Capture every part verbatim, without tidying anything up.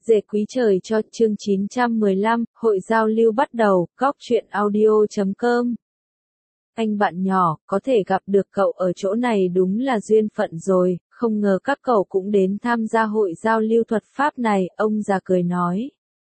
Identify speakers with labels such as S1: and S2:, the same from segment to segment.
S1: Dệ quý trời cho chương chín trăm mười lăm, hội giao lưu bắt đầu, góc truyện audio chấm com. Anh bạn nhỏ, có thể gặp được cậu ở chỗ này đúng là duyên phận rồi, không ngờ các cậu cũng đến tham gia hội giao lưu thuật pháp này, ông già cười nói.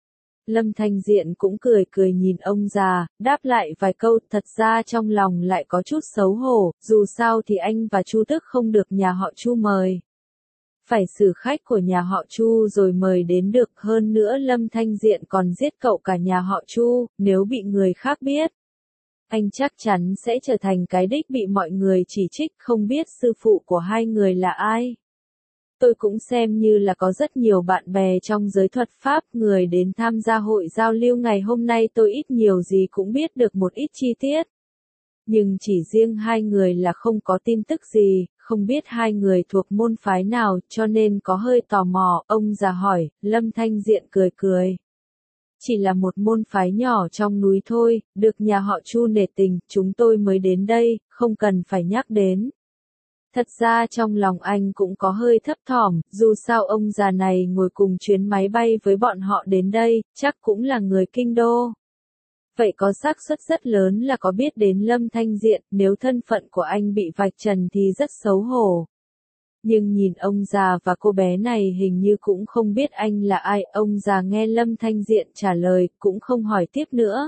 S1: Lâm Thanh Diện cũng cười cười nhìn ông già, đáp lại vài câu, thật ra trong lòng lại có chút xấu hổ, dù sao thì anh và Chu Tức không được nhà họ Chu mời. Phải xử khách của nhà họ Chu rồi mời đến được, hơn nữa Lâm Thanh Diện còn giết cậu cả nhà họ Chu, nếu bị người khác biết, anh chắc chắn sẽ trở thành cái đích bị mọi người chỉ trích, không biết sư phụ của hai người là ai. Tôi cũng xem như là có rất nhiều bạn bè trong giới thuật pháp, người đến tham gia hội giao lưu ngày hôm nay tôi ít nhiều gì cũng biết được một ít chi tiết. Nhưng chỉ riêng hai người là không có tin tức gì, không biết hai người thuộc môn phái nào, cho nên có hơi tò mò, ông già hỏi. Lâm Thanh Diện cười cười. Chỉ là một môn phái nhỏ trong núi thôi, được nhà họ Chu nể tình, chúng tôi mới đến đây, không cần phải nhắc đến. Thật ra trong lòng anh cũng có hơi thấp thỏm, dù sao ông già này ngồi cùng chuyến máy bay với bọn họ đến đây, chắc cũng là người kinh đô. Vậy có xác suất rất lớn là có biết đến Lâm Thanh Diện, nếu thân phận của anh bị vạch trần thì rất xấu hổ. Nhưng nhìn ông già và cô bé này hình như cũng không biết anh là ai, ông già nghe Lâm Thanh Diện trả lời, cũng không hỏi tiếp nữa.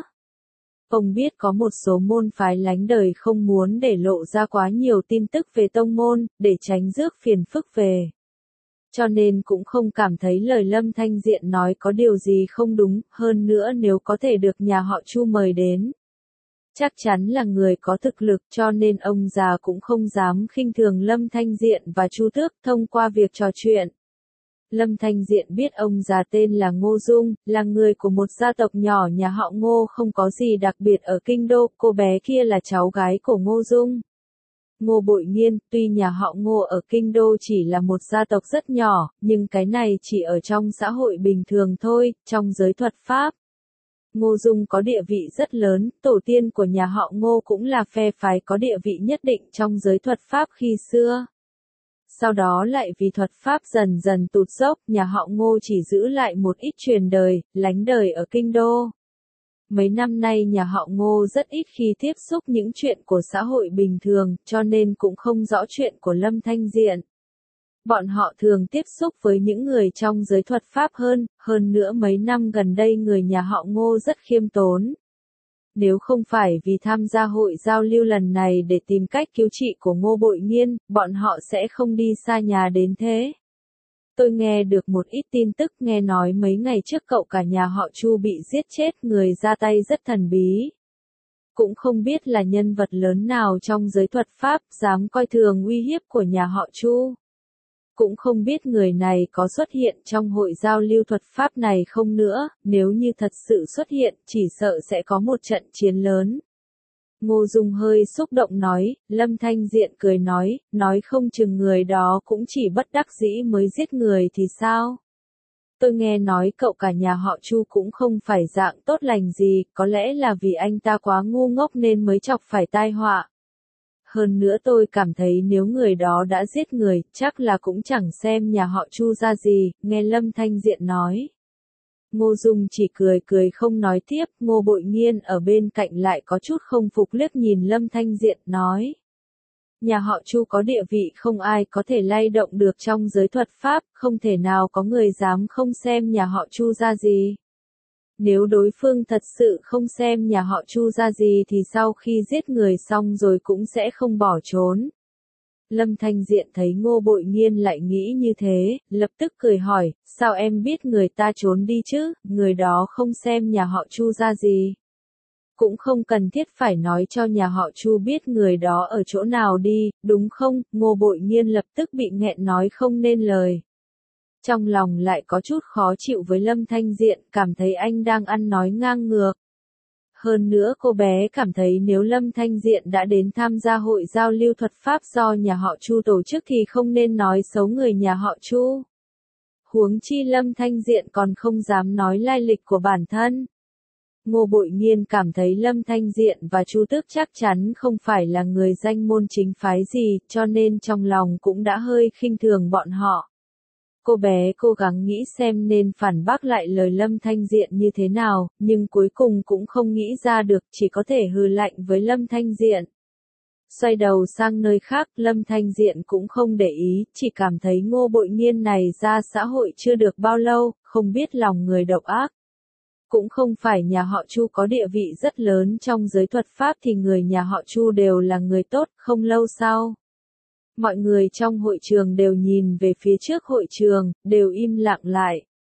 S1: Ông biết có một số môn phái lánh đời không muốn để lộ ra quá nhiều tin tức về tông môn, để tránh rước phiền phức về. Cho nên cũng không cảm thấy lời Lâm Thanh Diện nói có điều gì không đúng, hơn nữa nếu có thể được nhà họ Chu mời đến. Chắc chắn là người có thực lực, cho nên ông già cũng không dám khinh thường Lâm Thanh Diện và Chu Tước thông qua việc trò chuyện. Lâm Thanh Diện biết ông già tên là Ngô Dung, là người của một gia tộc nhỏ nhà họ Ngô, không có gì đặc biệt ở kinh đô, cô bé kia là cháu gái của Ngô Dung. Ngô Bội Nghiên, tuy nhà họ Ngô ở kinh đô chỉ là một gia tộc rất nhỏ, nhưng cái này chỉ ở trong xã hội bình thường thôi, trong giới thuật pháp. Ngô Dung có địa vị rất lớn, tổ tiên của nhà họ Ngô cũng là phe phái có địa vị nhất định trong giới thuật pháp khi xưa. Sau đó lại vì thuật pháp dần dần tụt dốc, nhà họ Ngô chỉ giữ lại một ít truyền đời, lánh đời ở kinh đô. Mấy năm nay nhà họ Ngô rất ít khi tiếp xúc những chuyện của xã hội bình thường, cho nên cũng không rõ chuyện của Lâm Thanh Diện. Bọn họ thường tiếp xúc với những người trong giới thuật pháp hơn, hơn nữa mấy năm gần đây người nhà họ Ngô rất khiêm tốn. Nếu không phải vì tham gia hội giao lưu lần này để tìm cách cứu trị của Ngô Bội Nghiên, bọn họ sẽ không đi xa nhà đến thế. Tôi nghe được một ít tin tức, nghe nói mấy ngày trước cậu cả nhà họ Chu bị giết chết, người ra tay rất thần bí. Cũng không biết là nhân vật lớn nào trong giới thuật pháp dám coi thường uy hiếp của nhà họ Chu. Cũng không biết người này có xuất hiện trong hội giao lưu thuật pháp này không nữa, nếu như thật sự xuất hiện, chỉ sợ sẽ có một trận chiến lớn. Ngô Dung hơi xúc động nói, Lâm Thanh Diện cười nói, nói không chừng người đó cũng chỉ bất đắc dĩ mới giết người thì sao? Tôi nghe nói cậu cả nhà họ Chu cũng không phải dạng tốt lành gì, có lẽ là vì anh ta quá ngu ngốc nên mới chọc phải tai họa. Hơn nữa tôi cảm thấy nếu người đó đã giết người, chắc là cũng chẳng xem nhà họ Chu ra gì, nghe Lâm Thanh Diện nói. Ngô Dung chỉ cười cười không nói tiếp, Ngô Bội Nghiên ở bên cạnh lại có chút không phục liếc nhìn Lâm Thanh Diện, nói. Nhà họ Chu có địa vị không ai có thể lay động được trong giới thuật pháp, không thể nào có người dám không xem nhà họ Chu ra gì. Nếu đối phương thật sự không xem nhà họ Chu ra gì thì sau khi giết người xong rồi cũng sẽ không bỏ trốn. Lâm Thanh Diện thấy Ngô Bội Nghiên lại nghĩ như thế, lập tức cười hỏi, sao em biết người ta trốn đi chứ, người đó không xem nhà họ Chu ra gì. Cũng không cần thiết phải nói cho nhà họ Chu biết người đó ở chỗ nào đi, đúng không? Ngô Bội Nghiên lập tức bị nghẹn nói không nên lời. Trong lòng lại có chút khó chịu với Lâm Thanh Diện, cảm thấy anh đang ăn nói ngang ngược. Hơn nữa cô bé cảm thấy nếu Lâm Thanh Diện đã đến tham gia hội giao lưu thuật pháp do nhà họ Chu tổ chức thì không nên nói xấu người nhà họ Chu. Huống chi Lâm Thanh Diện còn không dám nói lai lịch của bản thân. Ngô Bội Nghiên cảm thấy Lâm Thanh Diện và Chu Tước chắc chắn không phải là người danh môn chính phái gì, cho nên trong lòng cũng đã hơi khinh thường bọn họ. Cô bé cố gắng nghĩ xem nên phản bác lại lời Lâm Thanh Diện như thế nào, nhưng cuối cùng cũng không nghĩ ra được, chỉ có thể hừ lạnh với Lâm Thanh Diện. Xoay đầu sang nơi khác, Lâm Thanh Diện cũng không để ý, chỉ cảm thấy Ngô Bội Nghiên này ra xã hội chưa được bao lâu, không biết lòng người độc ác. Cũng không phải nhà họ Chu có địa vị rất lớn trong giới thuật pháp thì người nhà họ Chu đều là người tốt, không lâu sau. Mọi người trong hội trường đều nhìn về phía trước hội trường, đều im lặng lại.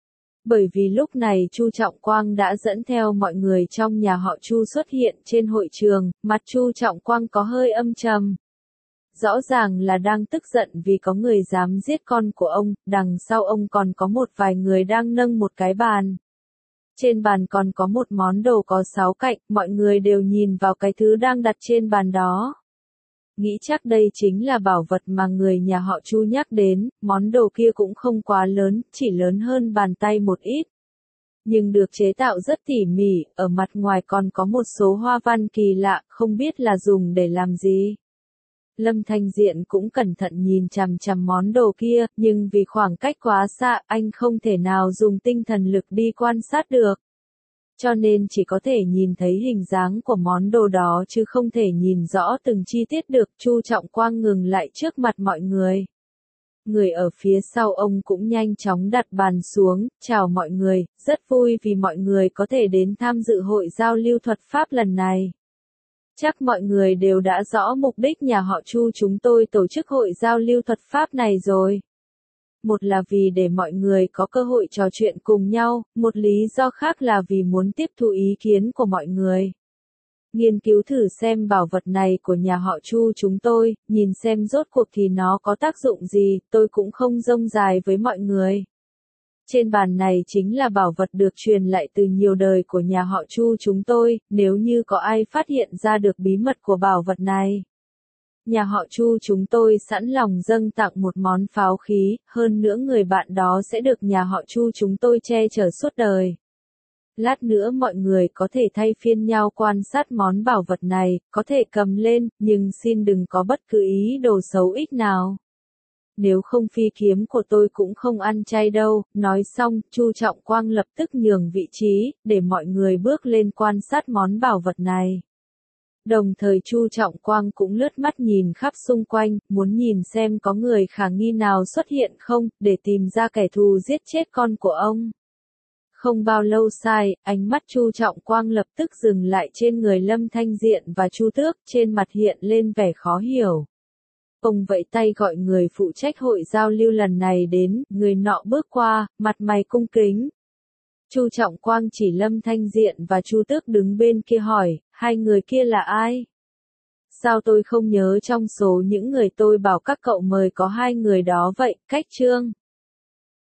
S1: Bởi vì lúc này Chu Trọng Quang đã dẫn theo mọi người trong nhà họ Chu xuất hiện trên hội trường, mặt Chu Trọng Quang có hơi âm trầm. Rõ ràng là đang tức giận vì có người dám giết con của ông, đằng sau ông còn có một vài người đang nâng một cái bàn. Trên bàn còn có một món đồ có sáu cạnh, mọi người đều nhìn vào cái thứ đang đặt trên bàn đó. Nghĩ chắc đây chính là bảo vật mà người nhà họ Chu nhắc đến, món đồ kia cũng không quá lớn, chỉ lớn hơn bàn tay một ít. Nhưng được chế tạo rất tỉ mỉ, ở mặt ngoài còn có một số hoa văn kỳ lạ, không biết là dùng để làm gì. Lâm Thanh Diện cũng cẩn thận nhìn chằm chằm món đồ kia, nhưng vì khoảng cách quá xa, anh không thể nào dùng tinh thần lực đi quan sát được. Cho nên chỉ có thể nhìn thấy hình dáng của món đồ đó chứ không thể nhìn rõ từng chi tiết được. Chu Trọng Quang ngừng lại trước mặt mọi người. Người ở phía sau ông cũng nhanh chóng đặt bàn xuống, chào mọi người, rất vui vì mọi người có thể đến tham dự hội giao lưu thuật pháp lần này. Chắc mọi người đều đã rõ mục đích nhà họ Chu chúng tôi tổ chức hội giao lưu thuật pháp này rồi. Một là vì để mọi người có cơ hội trò chuyện cùng nhau, một lý do khác là vì muốn tiếp thu ý kiến của mọi người. Nghiên cứu thử xem bảo vật này của nhà họ Chu chúng tôi, nhìn xem rốt cuộc thì nó có tác dụng gì, tôi cũng không rông dài với mọi người. Trên bàn này chính là bảo vật được truyền lại từ nhiều đời của nhà họ Chu chúng tôi, nếu như có ai phát hiện ra được bí mật của bảo vật này. Nhà họ Chu chúng tôi sẵn lòng dâng tặng một món pháo khí, hơn nữa người bạn đó sẽ được nhà họ Chu chúng tôi che chở suốt đời. Lát nữa mọi người có thể thay phiên nhau quan sát món bảo vật này, có thể cầm lên, nhưng xin đừng có bất cứ ý đồ xấu ích nào. Nếu không phi kiếm của tôi cũng không ăn chay đâu. Nói xong, Chu Trọng Quang lập tức nhường vị trí, để mọi người bước lên quan sát món bảo vật này. Đồng thời Chu Trọng Quang cũng lướt mắt nhìn khắp xung quanh, muốn nhìn xem có người khả nghi nào xuất hiện không, để tìm ra kẻ thù giết chết con của ông. Không bao lâu sai, ánh mắt Chu Trọng Quang lập tức dừng lại trên người Lâm Thanh Diện và Chu Tước, trên mặt hiện lên vẻ khó hiểu. Ông vẫy tay gọi người phụ trách hội giao lưu lần này đến, người nọ bước qua, mặt mày cung kính. Chu Trọng Quang chỉ Lâm Thanh Diện và Chu Tước đứng bên kia hỏi, hai người kia là ai? Sao tôi không nhớ trong số những người tôi bảo các cậu mời có hai người đó vậy, Cách Trương?